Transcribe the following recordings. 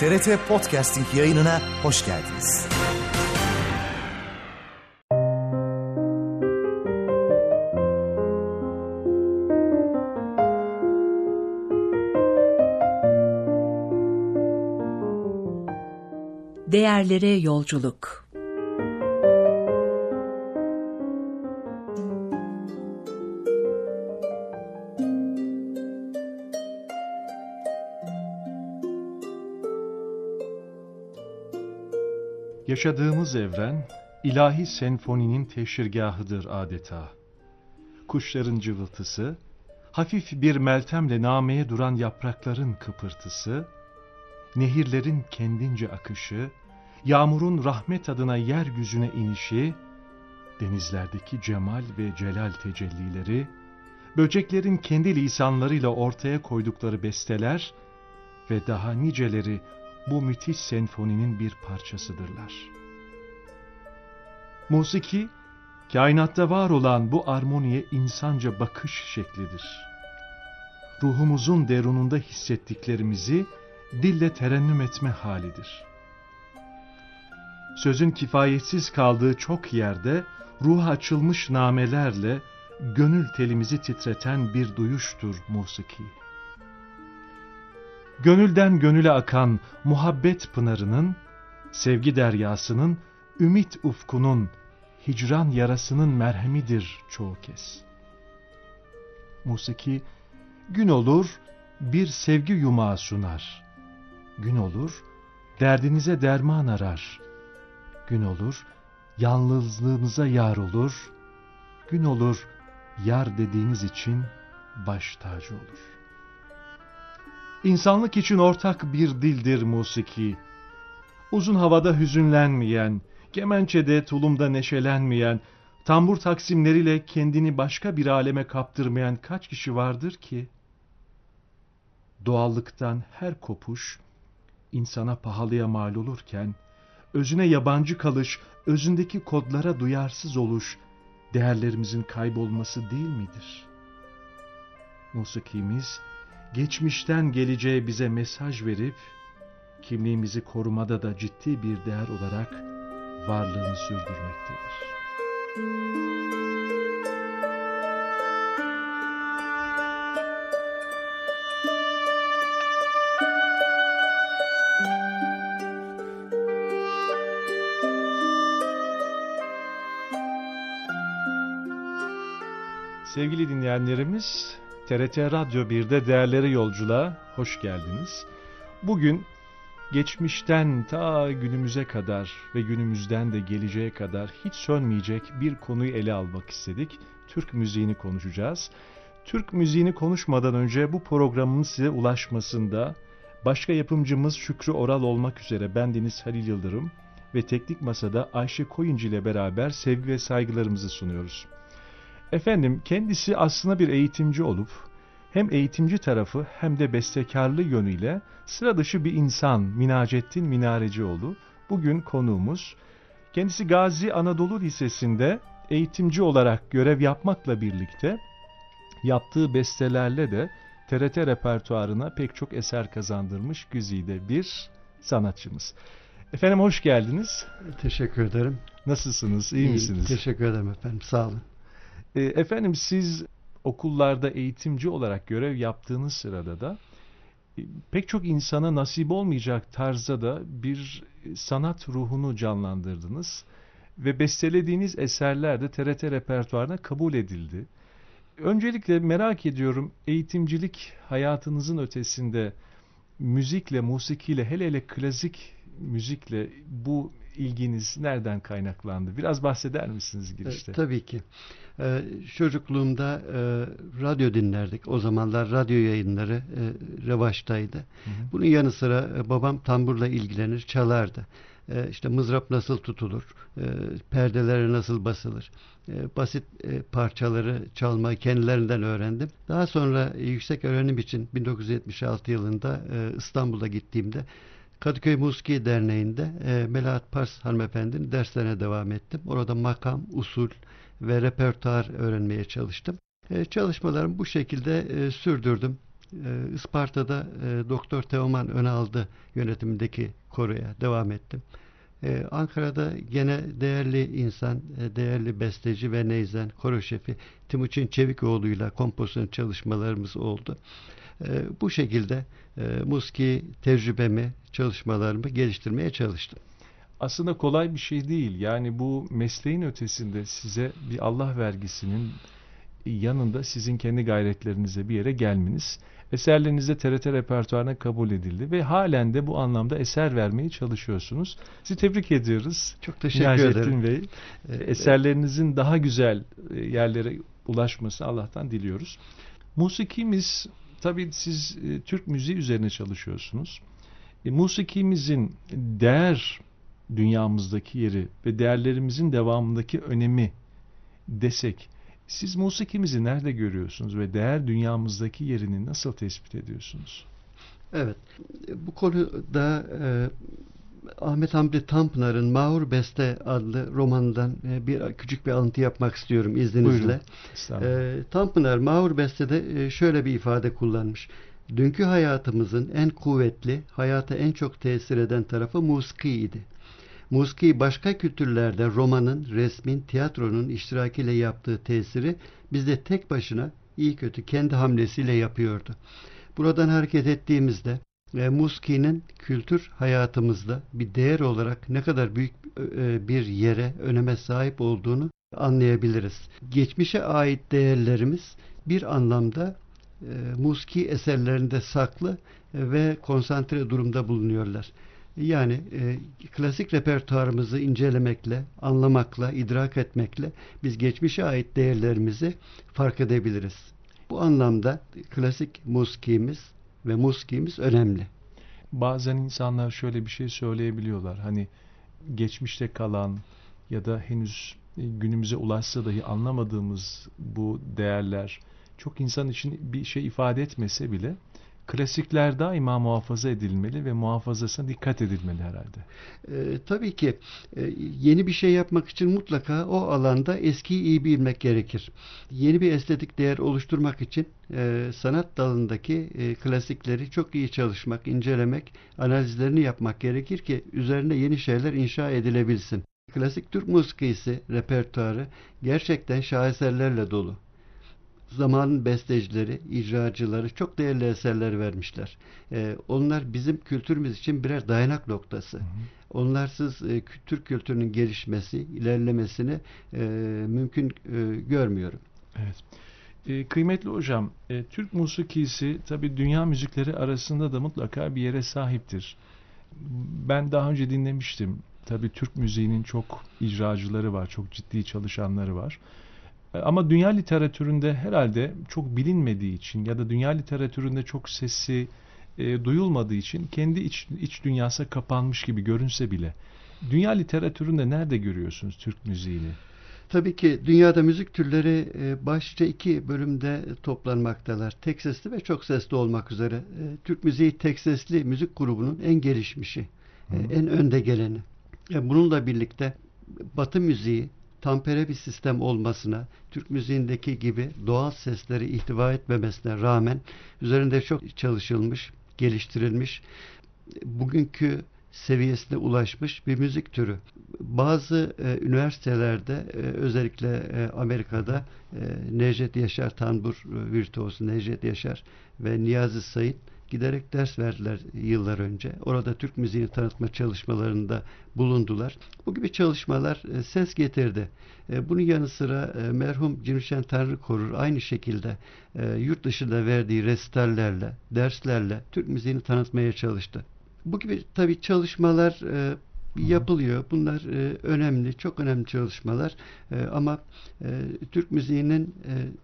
TRT Podcasting yayınına hoş geldiniz. Değerlere yolculuk. Yaşadığımız evren, ilahi senfoninin teşhirgahıdır adeta. Kuşların cıvıltısı, hafif bir meltemle nameye duran yaprakların kıpırtısı, nehirlerin kendince akışı, yağmurun rahmet adına yeryüzüne inişi, denizlerdeki cemal ve celal tecellileri, böceklerin kendi lisanlarıyla ortaya koydukları besteler ve daha niceleri bu müthiş senfoninin bir parçasıdırlar. Musiki, kainatta var olan bu armoniye insanca bakış şeklidir. Ruhumuzun derununda hissettiklerimizi dille terennüm etme halidir. Sözün kifayetsiz kaldığı çok yerde ruha açılmış namelerle gönül telimizi titreten bir duyuştur musiki. Gönülden gönüle akan muhabbet pınarının, sevgi deryasının, ümit ufkunun, hicran yarasının merhemidir çoğu kez. Musiki, gün olur bir sevgi yumağı sunar. Gün olur, derdinize derman arar. Gün olur, yalnızlığınıza yar olur. Gün olur, yar dediğiniz için baş tacı olur. İnsanlık için ortak bir dildir musiki. Uzun havada hüzünlenmeyen, kemençede, tulumda neşelenmeyen, tambur taksimleriyle kendini başka bir aleme kaptırmayan kaç kişi vardır ki? Doğallıktan her kopuş, insana pahalıya mal olurken, özüne yabancı kalış, özündeki kodlara duyarsız oluş, değerlerimizin kaybolması değil midir? Musikimiz, geçmişten geleceğe bize mesaj verip, kimliğimizi korumada da ciddi bir değer olarak varlığını sürdürmektedir. Sevgili dinleyenlerimiz, TRT Radyo 1'de Değerlere Yolculuğa hoş geldiniz. Bugün geçmişten ta günümüze kadar ve günümüzden de geleceğe kadar hiç sönmeyecek bir konuyu ele almak istedik. Türk müziğini konuşacağız. Türk müziğini konuşmadan önce bu programın size ulaşmasında başka yapımcımız Şükrü Oral olmak üzere bendeniz Halil Yıldırım ve Teknik Masa'da Ayşe Koyuncu ile beraber sevgi ve saygılarımızı sunuyoruz. Efendim, kendisi aslında bir eğitimci olup hem eğitimci tarafı hem de bestekarlığı yönüyle sıra dışı bir insan Minacettin Minarecioğlu. Bugün konuğumuz. Kendisi Gazi Anadolu Lisesi'nde eğitimci olarak görev yapmakla birlikte yaptığı bestelerle de TRT repertuarına pek çok eser kazandırmış güzide bir sanatçımız. Efendim hoş geldiniz. Teşekkür ederim. Nasılsınız? İyi misiniz? Teşekkür ederim efendim. Sağ olun. Efendim siz okullarda eğitimci olarak görev yaptığınız sırada da pek çok insana nasip olmayacak tarzda da bir sanat ruhunu canlandırdınız ve bestelediğiniz eserler de TRT repertuarına kabul edildi. Öncelikle merak ediyorum, eğitimcilik hayatınızın ötesinde müzikle, musikiyle, hele hele klasik müzikle bu ilginiz nereden kaynaklandı? Biraz bahseder misiniz girişte? Tabii ki. Çocukluğumda radyo dinlerdik. O zamanlar radyo yayınları revaçtaydı. Hı hı. Bunun yanı sıra babam tamburla ilgilenir, çalardı. İşte mızrap nasıl tutulur, perdelere nasıl basılır, basit parçaları çalmayı kendilerinden öğrendim. Daha sonra yüksek öğrenim için 1976 yılında İstanbul'a gittiğimde Kadıköy Musiki Derneği'nde Melahat Pars hanımefendinin derslerine devam ettim. Orada makam, usul ve repertuar öğrenmeye çalıştım. Çalışmalarımı bu şekilde sürdürdüm. Isparta'da Doktor Teoman Önaldı yönetimindeki koroya devam ettim. Ankara'da gene değerli insan, değerli besteci ve neyzen, koro şefi Timuçin Çevikoğlu'yla kompozisyon çalışmalarımız oldu. Bu şekilde musiki tecrübemi, çalışmalarımı geliştirmeye çalıştım. Aslında kolay bir şey değil. Yani bu mesleğin ötesinde size bir Allah vergisinin yanında sizin kendi gayretlerinize bir yere gelmeniz, eserleriniz de TRT repertuarına kabul edildi ve halen de bu anlamda eser vermeye çalışıyorsunuz. Sizi tebrik ediyoruz. Çok teşekkür ederim. Bey. Eserlerinizin daha güzel yerlere ulaşmasını Allah'tan diliyoruz. Musikimiz, tabii siz Türk müziği üzerine çalışıyorsunuz. Musikimizin değer dünyamızdaki yeri ve değerlerimizin devamındaki önemi desek, siz musikimizi nerede görüyorsunuz ve değer dünyamızdaki yerini nasıl tespit ediyorsunuz? Evet, bu konuda Ahmet Hamdi Tanpınar'ın Mahur Beste adlı romanından küçük bir alıntı yapmak istiyorum izninizle. Tanpınar Mahur Beste'de şöyle bir ifade kullanmış. Dünkü hayatımızın en kuvvetli, hayata en çok tesir eden tarafı musikiydi. Musiki başka kültürlerde romanın, resmin, tiyatronun iştirakiyle yaptığı tesiri bizde tek başına iyi kötü kendi hamlesiyle yapıyordu. Buradan hareket ettiğimizde musikinin kültür hayatımızda bir değer olarak ne kadar büyük bir yere, öneme sahip olduğunu anlayabiliriz. Geçmişe ait değerlerimiz bir anlamda musiki eserlerinde saklı ve konsantre durumda bulunuyorlar. Yani klasik repertuarımızı incelemekle, anlamakla, idrak etmekle biz geçmişe ait değerlerimizi fark edebiliriz. Bu anlamda klasik musikimiz ve musikimiz önemli. Bazen insanlar şöyle bir şey söyleyebiliyorlar. Hani geçmişte kalan ya da henüz günümüze ulaşsa dahi anlamadığımız bu değerler çok insan için bir şey ifade etmese bile klasikler daima muhafaza edilmeli ve muhafazasına dikkat edilmeli herhalde. Tabii ki yeni bir şey yapmak için mutlaka o alanda eskiyi iyi bilmek gerekir. Yeni bir estetik değer oluşturmak için sanat dalındaki klasikleri çok iyi çalışmak, incelemek, analizlerini yapmak gerekir ki üzerine yeni şeyler inşa edilebilsin. Klasik Türk musikisi repertuarı gerçekten şaheserlerle dolu. Zamanın bestecileri, icracıları çok değerli eserler vermişler. Onlar bizim kültürümüz için birer dayanak noktası. Onlarsız Türk kültürünün gelişmesi, ilerlemesini mümkün görmüyorum. Evet. Kıymetli hocam, Türk musikisi tabii dünya müzikleri arasında da mutlaka bir yere sahiptir. Ben daha önce dinlemiştim. Tabii Türk müziğinin çok icracıları var, çok ciddi çalışanları var. Ama dünya literatüründe herhalde çok bilinmediği için ya da dünya literatüründe çok sesi duyulmadığı için kendi iç dünyasına kapanmış gibi görünse bile dünya literatüründe nerede görüyorsunuz Türk müziğini? Tabii ki dünyada müzik türleri başlıca iki bölümde toplanmaktalar. Tek sesli ve çok sesli olmak üzere. Türk müziği tek sesli müzik grubunun en gelişmişi, en önde geleni. Bununla birlikte Batı müziği tampere bir sistem olmasına, Türk müziğindeki gibi doğal sesleri ihtiva etmemesine rağmen üzerinde çok çalışılmış, geliştirilmiş, bugünkü seviyesine ulaşmış bir müzik türü. Bazı üniversitelerde özellikle Amerika'da Necdet Yaşar Tanbur virtüozu Necdet Yaşar ve Niyazi Said giderek ders verdiler yıllar önce. Orada Türk müziğini tanıtma çalışmalarında bulundular. Bu gibi çalışmalar ses getirdi. Bunun yanı sıra merhum Cimşen Tanrı Korur aynı şekilde yurt dışında verdiği resitallerle, derslerle Türk müziğini tanıtmaya çalıştı. Bu gibi tabii çalışmalar yapılıyor. Bunlar önemli, çok önemli çalışmalar. Ama Türk müziğinin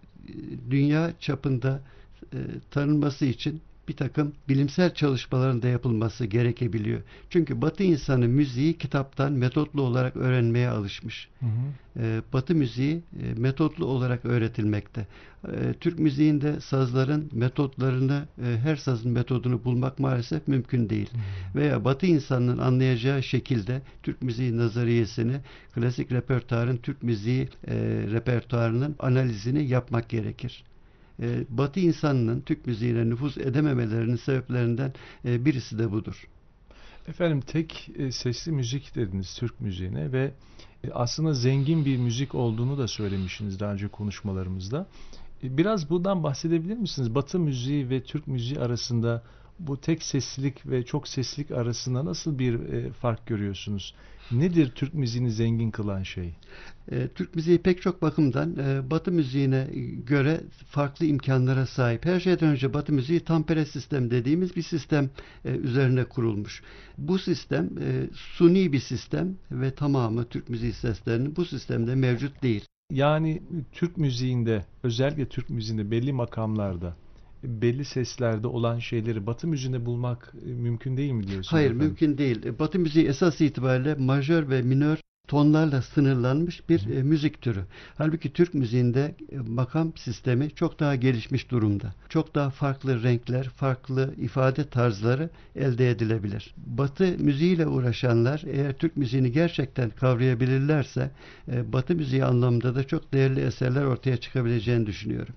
dünya çapında tanınması için bir takım bilimsel çalışmaların da yapılması gerekebiliyor. Çünkü Batı insanı müziği kitaptan metotlu olarak öğrenmeye alışmış. Batı müziği metotlu olarak öğretilmekte. Türk müziğinde sazların metotlarını, her sazın metodunu bulmak maalesef mümkün değil. Veya Batı insanının anlayacağı şekilde Türk müziği nazariyesini, klasik repertuarın Türk müziği repertuarının analizini yapmak gerekir. Batı insanının Türk müziğine nüfuz edememelerinin sebeplerinden birisi de budur. Efendim tek sesli müzik dediniz Türk müziğine ve aslında zengin bir müzik olduğunu da söylemişsiniz daha önce konuşmalarımızda. Biraz bundan bahsedebilir misiniz? Batı müziği ve Türk müziği arasında bu tek seslilik ve çok seslilik arasında nasıl bir fark görüyorsunuz? Nedir Türk müziğini zengin kılan şey? Türk müziği pek çok bakımdan Batı müziğine göre farklı imkanlara sahip. Her şeyden önce Batı müziği tampere sistem dediğimiz bir sistem üzerine kurulmuş. Bu sistem suni bir sistem ve tamamı Türk müziği seslerinin bu sistemde mevcut değil. Yani Türk müziğinde, özellikle Türk müziğinde belli makamlarda, belli seslerde olan şeyleri Batı müziğinde bulmak mümkün değil mi diyorsunuz? Hayır, efendim? mümkün değil. Batı müziği esas itibariyle majör ve minör tonlarla sınırlanmış bir müzik türü. Halbuki Türk müziğinde makam sistemi çok daha gelişmiş durumda. Çok daha farklı renkler, farklı ifade tarzları elde edilebilir. Batı müziğiyle uğraşanlar eğer Türk müziğini gerçekten kavrayabilirlerse Batı müziği anlamında da çok değerli eserler ortaya çıkabileceğini düşünüyorum.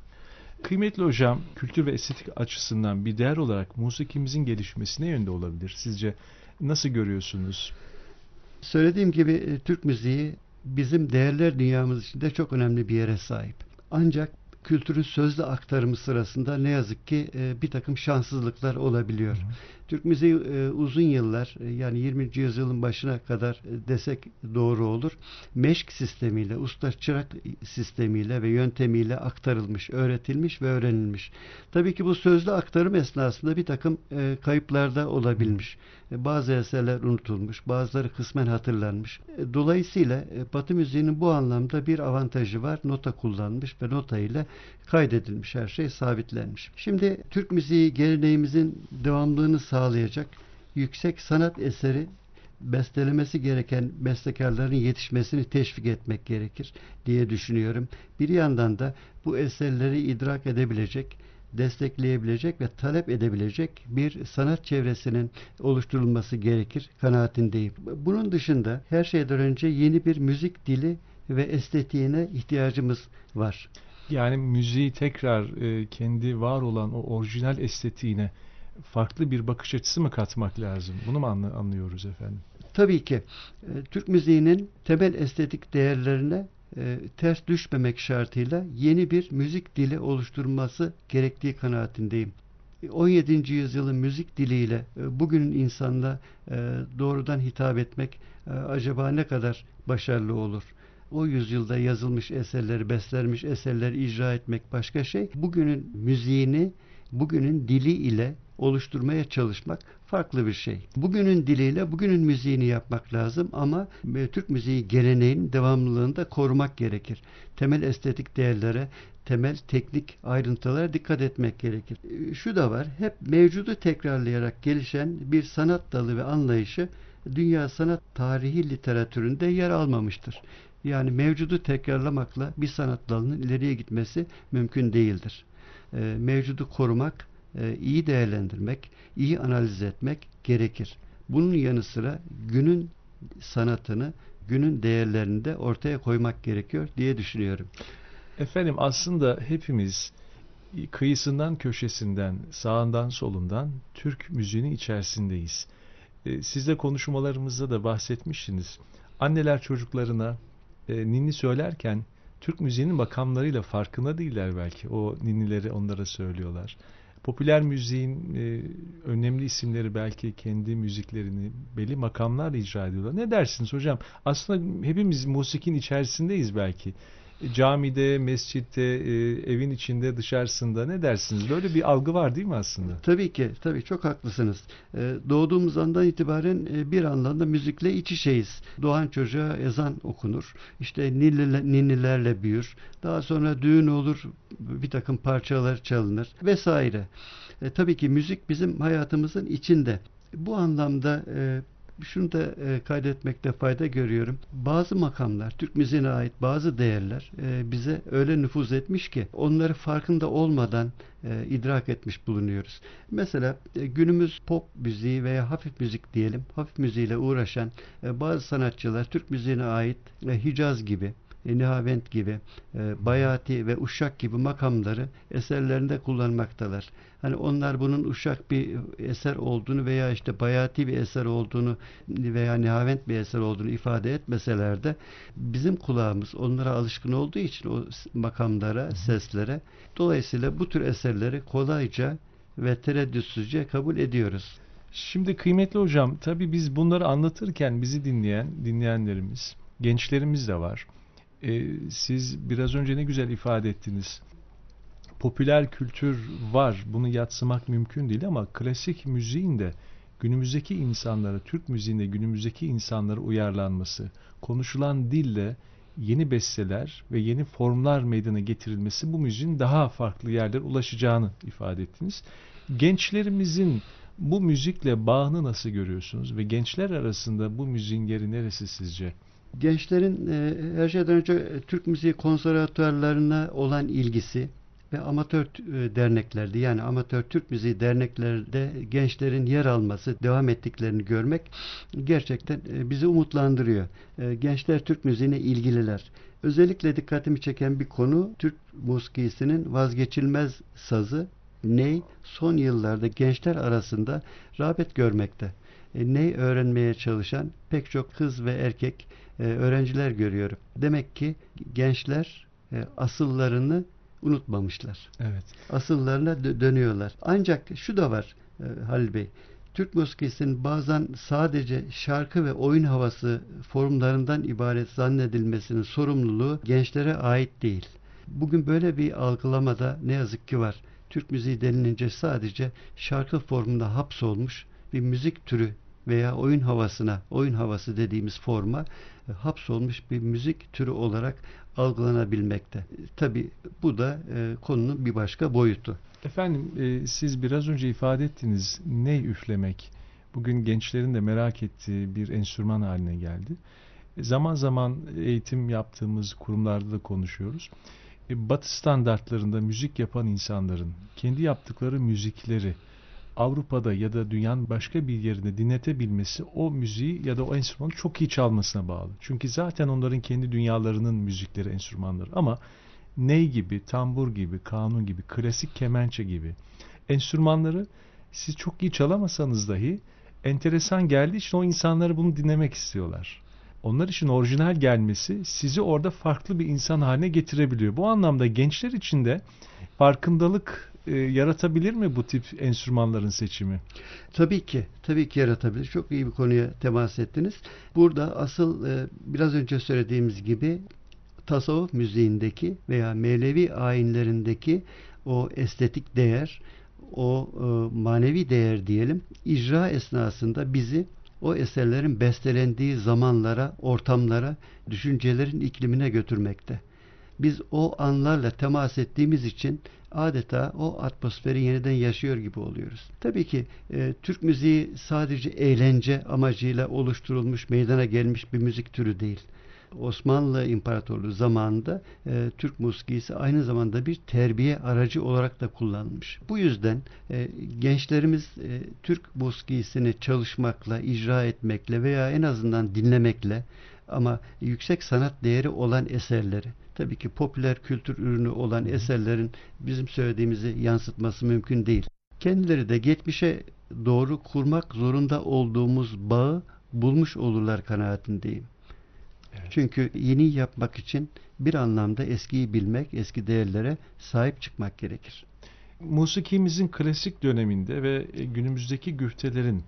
Kıymetli hocam, kültür ve estetik açısından bir değer olarak musikimizin gelişmesi ne yönde olabilir? Sizce nasıl görüyorsunuz? Söylediğim gibi Türk müziği bizim değerler dünyamız içinde çok önemli bir yere sahip. Ancak kültürün sözlü aktarımı sırasında ne yazık ki bir takım şanssızlıklar olabiliyor. Hı hı. Türk müziği uzun yıllar yani 20. yüzyılın başına kadar desek doğru olur. Meşk sistemiyle, usta çırak sistemiyle ve yöntemiyle aktarılmış, öğretilmiş ve öğrenilmiş. Tabii ki bu sözlü aktarım esnasında bir takım kayıplar da olabilmiş. Bazı eserler unutulmuş, bazıları kısmen hatırlanmış. Dolayısıyla Batı müziğinin bu anlamda bir avantajı var. Nota kullanmış ve nota ile kaydedilmiş, her şey sabitlenmiş. Şimdi Türk müziği geleneğimizin devamlılığını sağlayacak yüksek sanat eseri bestelemesi gereken bestekarların yetişmesini teşvik etmek gerekir diye düşünüyorum. Bir yandan da bu eserleri idrak edebilecek, destekleyebilecek ve talep edebilecek bir sanat çevresinin oluşturulması gerekir kanaatindeyim. Bunun dışında her şeyden önce yeni bir müzik dili ve estetiğine ihtiyacımız var. Yani müziği tekrar kendi var olan o orijinal estetiğine farklı bir bakış açısı mı katmak lazım? Bunu mu anlıyoruz efendim? Tabii ki Türk müziğinin temel estetik değerlerine ters düşmemek şartıyla yeni bir müzik dili oluşturulması gerektiği kanaatindeyim. 17. yüzyılın müzik diliyle bugünün insanına doğrudan hitap etmek acaba ne kadar başarılı olur? O yüzyılda yazılmış eserleri, bestelenmiş eserleri icra etmek başka şey. Bugünün müziğini, bugünün dili ile oluşturmaya çalışmak farklı bir şey. Bugünün diliyle bugünün müziğini yapmak lazım ama Türk müziği geleneğinin devamlılığını da korumak gerekir. Temel estetik değerlere, temel teknik ayrıntılara dikkat etmek gerekir. Şu da var, hep mevcudu tekrarlayarak gelişen bir sanat dalı ve anlayışı dünya sanat tarihi literatüründe yer almamıştır. Yani mevcudu tekrarlamakla bir sanat dalının ileriye gitmesi mümkün değildir. Mevcudu korumak, iyi değerlendirmek, iyi analiz etmek gerekir. Bunun yanı sıra günün sanatını, günün değerlerini de ortaya koymak gerekiyor diye düşünüyorum. Efendim aslında hepimiz kıyısından köşesinden, sağından solundan Türk müziğinin içerisindeyiz. Siz de konuşmalarımızda da bahsetmiştiniz. Anneler çocuklarına ninni söylerken Türk müziğinin makamlarıyla farkında değiller belki. O ninnileri onlara söylüyorlar. Popüler müziğin önemli isimleri belki kendi müziklerini belli makamlarla icra ediyorlar. Ne dersiniz hocam? Aslında hepimiz musikinin içerisindeyiz belki. Camide, mescitte, evin içinde, dışarısında ne dersiniz? Böyle bir algı var değil mi aslında? Tabii ki, tabii çok haklısınız. Doğduğumuz andan itibaren bir anlamda müzikle iç içeyiz. Doğan çocuğa ezan okunur. İşte ninnilerle büyür. Daha sonra düğün olur, bir takım parçalar çalınır vesaire. Tabii ki müzik bizim hayatımızın içinde. Bu anlamda şunu da kaydetmekte fayda görüyorum. Bazı makamlar, Türk müziğine ait bazı değerler bize öyle nüfuz etmiş ki onları farkında olmadan idrak etmiş bulunuyoruz. Mesela günümüz pop müziği veya hafif müzik diyelim, hafif müziğiyle uğraşan bazı sanatçılar Türk müziğine ait Hicaz gibi, Nihavent gibi, Bayati ve Uşak gibi makamları eserlerinde kullanmaktalar. Hani onlar bunun Uşak bir eser olduğunu veya işte Bayati bir eser olduğunu veya Nihavent bir eser olduğunu ifade etmeseler de bizim kulağımız onlara alışkın olduğu için o makamlara, seslere, dolayısıyla bu tür eserleri kolayca ve tereddütsüzce kabul ediyoruz. Şimdi kıymetli hocam, tabii biz bunları anlatırken bizi dinleyenlerimiz, gençlerimiz de var. Siz biraz önce ne güzel ifade ettiniz. Popüler kültür var, bunu yadsımak mümkün değil ama klasik müziğin de günümüzdeki insanlara, Türk müziğinde günümüzdeki insanlara uyarlanması, konuşulan dille yeni besteler ve yeni formlar meydana getirilmesi bu müziğin daha farklı yerlere ulaşacağını ifade ettiniz. Gençlerimizin bu müzikle bağını nasıl görüyorsunuz ve gençler arasında bu müziğin yeri neresi sizce? Gençlerin her şeyden önce Türk müziği konservatuarlarına olan ilgisi ve amatör derneklerde, yani amatör Türk müziği derneklerde gençlerin yer alması, devam ettiklerini görmek gerçekten bizi umutlandırıyor. Gençler Türk müziğine ilgililer. Özellikle dikkatimi çeken bir konu, Türk musikisinin vazgeçilmez sazı ney son yıllarda gençler arasında rağbet görmekte. Ney öğrenmeye çalışan pek çok kız ve erkek öğrenciler görüyorum. Demek ki gençler asıllarını unutmamışlar. Evet. Asıllarına dönüyorlar. Ancak şu da var Halil Bey. Türk musikisinin bazen sadece şarkı ve oyun havası formlarından ibaret zannedilmesinin sorumluluğu gençlere ait değil. Bugün böyle bir algılamada ne yazık ki var. Türk müziği denilince sadece şarkı formunda hapsolmuş bir müzik türü veya oyun havası dediğimiz forma hapsolmuş bir müzik türü olarak algılanabilmekte. Tabii bu da konunun bir başka boyutu. Efendim, siz biraz önce ifade ettiniz, ney üflemek bugün gençlerin de merak ettiği bir enstrüman haline geldi. Zaman zaman eğitim yaptığımız kurumlarda da konuşuyoruz. Batı standartlarında müzik yapan insanların kendi yaptıkları müzikleri Avrupa'da ya da dünyanın başka bir yerinde dinletebilmesi o müziği ya da o enstrümanı çok iyi çalmasına bağlı. Çünkü zaten onların kendi dünyalarının müzikleri, enstrümanları. Ama ney gibi, tambur gibi, kanun gibi, klasik kemençe gibi enstrümanları siz çok iyi çalamasanız dahi enteresan geldiği için o insanları bunu dinlemek istiyorlar. Onlar için orijinal gelmesi sizi orada farklı bir insan haline getirebiliyor. Bu anlamda gençler için de farkındalık yaratabilir mi bu tip enstrümanların seçimi? Tabii ki yaratabilir. Çok iyi bir konuya temas ettiniz. Burada asıl biraz önce söylediğimiz gibi tasavvuf müziğindeki veya Mevlevi ayinlerindeki o estetik değer, o manevi değer diyelim, icra esnasında bizi o eserlerin bestelendiği zamanlara, ortamlara, düşüncelerin iklimine götürmekte. Biz o anlarla temas ettiğimiz için adeta o atmosferi yeniden yaşıyor gibi oluyoruz. Tabii ki Türk müziği sadece eğlence amacıyla oluşturulmuş, meydana gelmiş bir müzik türü değil. Osmanlı İmparatorluğu zamanında Türk musikisi aynı zamanda bir terbiye aracı olarak da kullanılmış. Bu yüzden gençlerimiz Türk musikisini çalışmakla, icra etmekle veya en azından dinlemekle ama yüksek sanat değeri olan eserleri, tabii ki popüler kültür ürünü olan eserlerin bizim söylediğimizi yansıtması mümkün değil. Kendileri de geçmişe doğru kurmak zorunda olduğumuz bağı bulmuş olurlar kanaatindeyim. Evet. Çünkü yeni yapmak için bir anlamda eskiyi bilmek, eski değerlere sahip çıkmak gerekir. Musikimizin klasik döneminde ve günümüzdeki güftelerin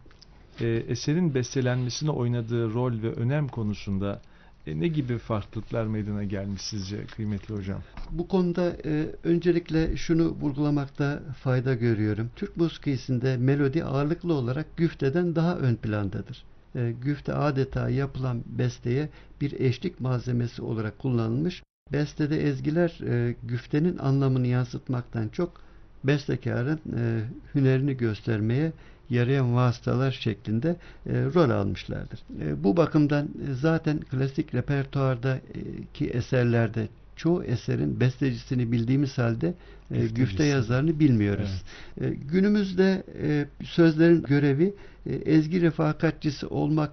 eserin bestelenmesine oynadığı rol ve önem konusunda ne gibi farklılıklar meydana gelmiş sizce kıymetli hocam? Bu konuda öncelikle şunu vurgulamakta fayda görüyorum. Türk musikisinde melodi ağırlıklı olarak güfteden daha ön plandadır. Güfte adeta yapılan besteye bir eşlik malzemesi olarak kullanılmış. Bestede ezgiler güftenin anlamını yansıtmaktan çok bestekarın hünerini göstermeye yarayan vasıtalar şeklinde rol almışlardır. Bu bakımdan zaten klasik repertuardaki eserlerde çoğu eserin bestecisini bildiğimiz halde güfte yazarını bilmiyoruz. Evet. Günümüzde sözlerin görevi ezgi refakatçisi olmak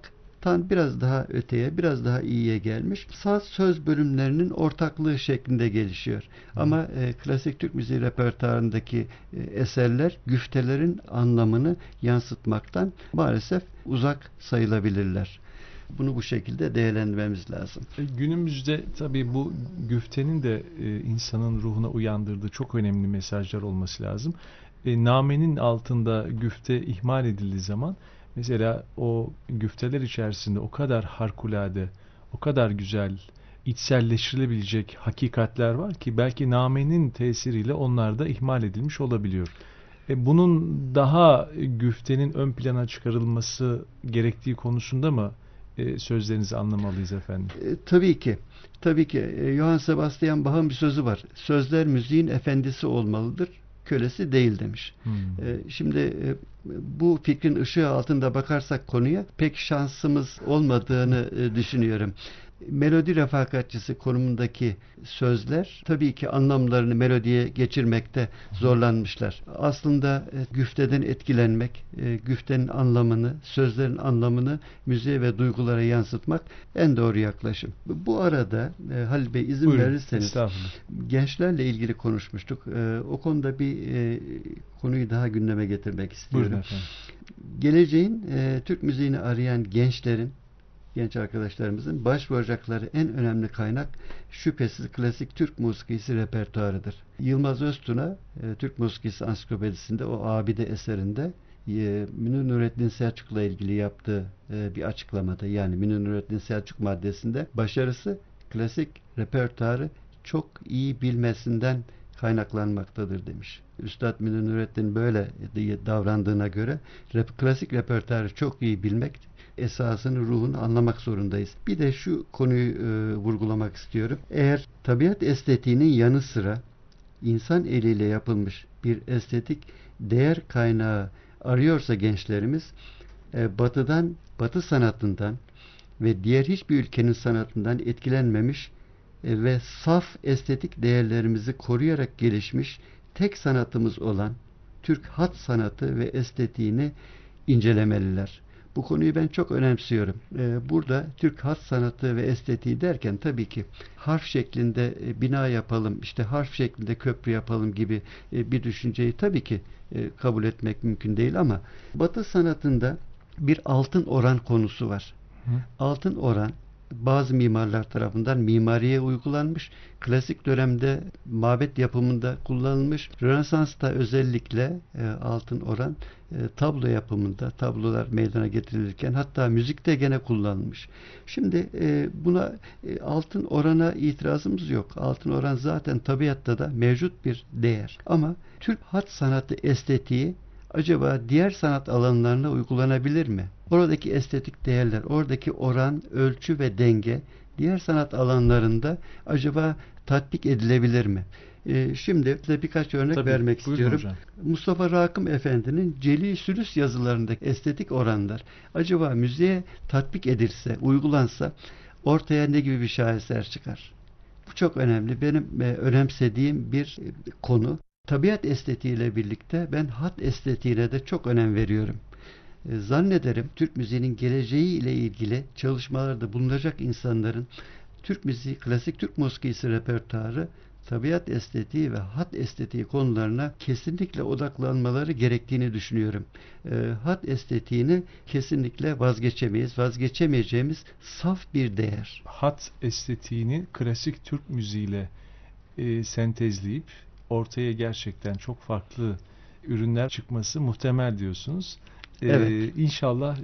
tan biraz daha öteye, biraz daha iyiye gelmiş. Saz söz bölümlerinin ortaklığı şeklinde gelişiyor. Ama klasik Türk müziği repertuarındaki eserler güftelerin anlamını yansıtmaktan maalesef uzak sayılabilirler. Bunu bu şekilde değerlendirmemiz lazım. Günümüzde tabii bu güftenin de insanın ruhuna uyandırdığı çok önemli mesajlar olması lazım. Namenin altında güfte ihmal edildiği zaman mesela o güfteler içerisinde o kadar harikulade, o kadar güzel, içselleştirilebilecek hakikatler var ki belki namenin tesiriyle onlar da ihmal edilmiş olabiliyor. Bunun daha güftenin ön plana çıkarılması gerektiği konusunda mı sözlerinizi anlamalıyız efendim? Tabii ki. Tabii ki. Johann Sebastian Bach'ın bir sözü var. Sözler müziğin efendisi olmalıdır, kölesi değil demiş. Şimdi bu fikrin ışığı altında bakarsak konuya pek şansımız olmadığını düşünüyorum. Melodi refakatçisi konumundaki sözler tabii ki anlamlarını melodiye geçirmekte zorlanmışlar. Aslında güfteden etkilenmek, güftenin anlamını, sözlerin anlamını müziğe ve duygulara yansıtmak en doğru yaklaşım. Bu arada Halil Bey izin Buyurun, verirseniz gençlerle ilgili konuşmuştuk. O konuda bir konuyu daha gündeme getirmek istiyorum. Buyurun efendim. Geleceğin Türk müziğini arayan genç arkadaşlarımızın başvuracakları en önemli kaynak şüphesiz klasik Türk musikisi repertuarıdır. Yılmaz Öztuna Türk Musikisi Ansiklopedisinde o abide eserinde Münir Nurettin Selçuk'la ilgili yaptığı bir açıklamada, yani Münir Nurettin Selçuk maddesinde başarısı klasik repertuarı çok iyi bilmesinden kaynaklanmaktadır demiş. Üstad Münir Nurettin böyle davrandığına göre klasik repertuarı çok iyi bilmek, esasını, ruhunu anlamak zorundayız. Bir de şu konuyu vurgulamak istiyorum. Eğer tabiat estetiğinin yanı sıra insan eliyle yapılmış bir estetik değer kaynağı arıyorsa gençlerimiz, Batı sanatından ve diğer hiçbir ülkenin sanatından etkilenmemiş ve saf estetik değerlerimizi koruyarak gelişmiş tek sanatımız olan Türk hat sanatı ve estetiğini incelemeliler. Bu konuyu ben çok önemsiyorum. Burada Türk hat sanatı ve estetiği derken tabii ki harf şeklinde bina yapalım, işte harf şeklinde köprü yapalım gibi bir düşünceyi tabii ki kabul etmek mümkün değil, ama Batı sanatında bir altın oran konusu var. Altın oran bazı mimarlar tarafından mimariye uygulanmış, klasik dönemde mabet yapımında kullanılmış, Rönesans'ta özellikle altın oran tablo yapımında, tablolar meydana getirilirken hatta müzikte gene kullanılmış. Şimdi buna altın orana itirazımız yok. Altın oran zaten tabiatta da mevcut bir değer. Ama Türk hat sanatı estetiği acaba diğer sanat alanlarına uygulanabilir mi? Oradaki estetik değerler, oradaki oran, ölçü ve denge diğer sanat alanlarında acaba tatbik edilebilir mi? Şimdi size birkaç örnek vermek istiyorum. Hocam. Mustafa Rakım Efendi'nin Celil Sülüs yazılarındaki estetik oranlar acaba müziğe tatbik edilse, uygulansa ortaya ne gibi bir şaheser çıkar? Bu çok önemli. Benim önemsediğim bir konu. Tabiat estetiğiyle birlikte ben hat estetiğine de çok önem veriyorum. Zannederim Türk müziğinin geleceği ile ilgili çalışmalarda bulunacak insanların Türk müziği, klasik Türk musikisi repertuarı, tabiat estetiği ve hat estetiği konularına kesinlikle odaklanmaları gerektiğini düşünüyorum. Hat estetiğini kesinlikle vazgeçemeyiz. Vazgeçemeyeceğimiz saf bir değer. Hat estetiğini klasik Türk müziğiyle sentezleyip ortaya gerçekten çok farklı ürünler çıkması muhtemel diyorsunuz. Evet. İnşallah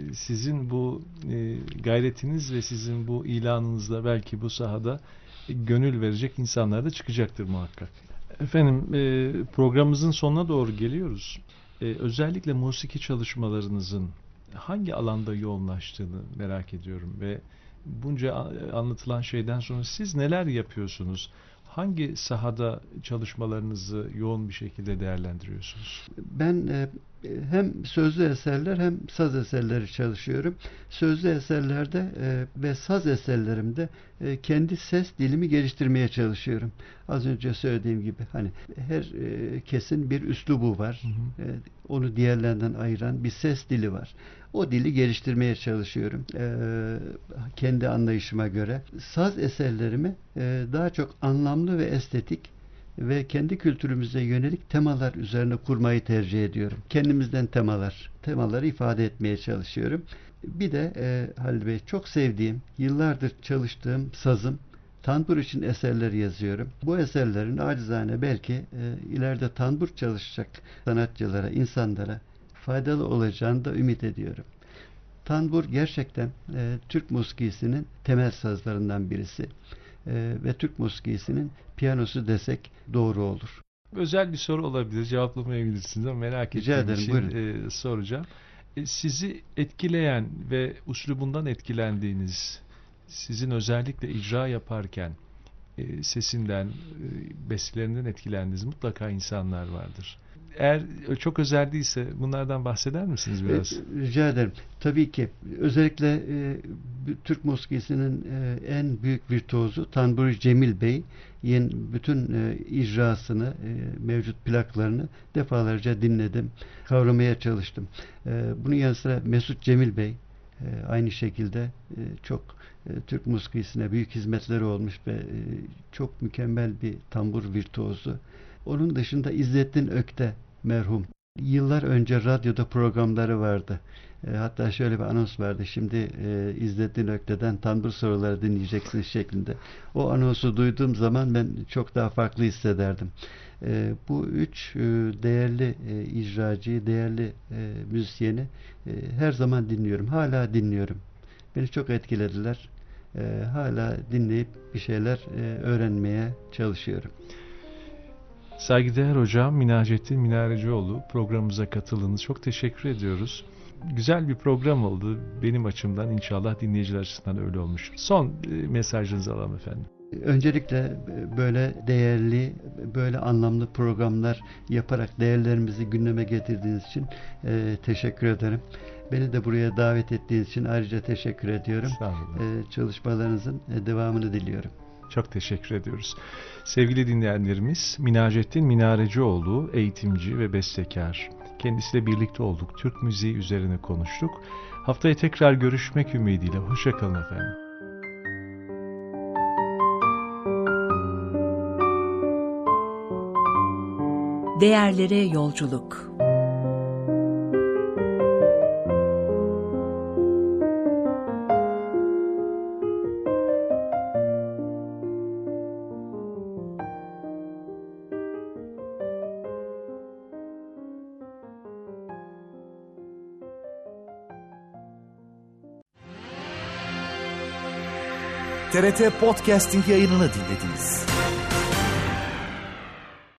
sizin bu gayretiniz ve sizin bu ilanınızla belki bu sahada gönül verecek insanlar da çıkacaktır muhakkak. Efendim programımızın sonuna doğru geliyoruz. Özellikle musiki çalışmalarınızın hangi alanda yoğunlaştığını merak ediyorum ve bunca anlatılan şeyden sonra siz neler yapıyorsunuz? Hangi sahada çalışmalarınızı yoğun bir şekilde değerlendiriyorsunuz? Ben hem sözlü eserler hem saz eserleri çalışıyorum. Sözlü eserlerde ve saz eserlerimde kendi ses dilimi geliştirmeye çalışıyorum. Az önce söylediğim gibi hani herkesin bir üslubu var. Onu diğerlerinden ayıran bir ses dili var. O dili geliştirmeye çalışıyorum. Kendi anlayışıma göre. Saz eserlerimi daha çok anlamlı ve estetik ve kendi kültürümüze yönelik temalar üzerine kurmayı tercih ediyorum. Kendimizden temaları ifade etmeye çalışıyorum. Bir de Halil Bey, çok sevdiğim, yıllardır çalıştığım sazım, tanbur için eserler yazıyorum. Bu eserlerin acizane belki ileride tanbur çalışacak sanatçılara, insanlara faydalı olacağını da ümit ediyorum. Tanbur gerçekten Türk musikisinin temel sazlarından birisi. Ve Türk musikisinin piyanosu desek doğru olur. Özel bir soru olabilir, cevaplamayabilirsiniz ama merak ettiğim için soracağım. Sizi etkileyen ve üslubundan etkilendiğiniz, sizin özellikle icra yaparken sesinden, bestelerinden etkilendiğiniz mutlaka insanlar vardır. Eğer çok özel değilse bunlardan bahseder misiniz biraz? Rica ederim. Tabii ki. Özellikle Türk musikisinin en büyük virtüozu Tanburi Cemil Bey'in bütün icrasını, mevcut plaklarını defalarca dinledim. Kavramaya çalıştım. Bunun yanı sıra Mesut Cemil Bey aynı şekilde çok Türk musikisine büyük hizmetleri olmuş ve çok mükemmel bir tambur virtüozu. Onun dışında İzzettin Ökte merhum. Yıllar önce radyoda programları vardı. Hatta şöyle bir anons vardı. Şimdi İzzettin Ökte'den tanbur soruları dinleyeceksiniz şeklinde. O anonsu duyduğum zaman ben çok daha farklı hissederdim. Bu üç değerli icracıyı, değerli müzisyeni her zaman dinliyorum. Hala dinliyorum. Beni çok etkilediler. Hala dinleyip bir şeyler öğrenmeye çalışıyorum. Saygıdeğer hocam Minacettin Minarecioğlu, programımıza katıldığınız çok teşekkür ediyoruz. Güzel bir program oldu benim açımdan, inşallah dinleyiciler açısından öyle olmuş. Son mesajınızı alalım efendim. Öncelikle böyle değerli, böyle anlamlı programlar yaparak değerlerimizi gündeme getirdiğiniz için teşekkür ederim. Beni de buraya davet ettiğiniz için ayrıca teşekkür ediyorum. Sağ olun. Çalışmalarınızın devamını diliyorum. Çok teşekkür ediyoruz. Sevgili dinleyenlerimiz, Minacettin Minarecioğlu eğitimci ve bestekar. Kendisiyle birlikte olduk. Türk müziği üzerine konuştuk. Haftaya tekrar görüşmek ümidiyle. Hoşça kalın efendim. Değerlere yolculuk. TRT Podcasting yayınını dinlediniz.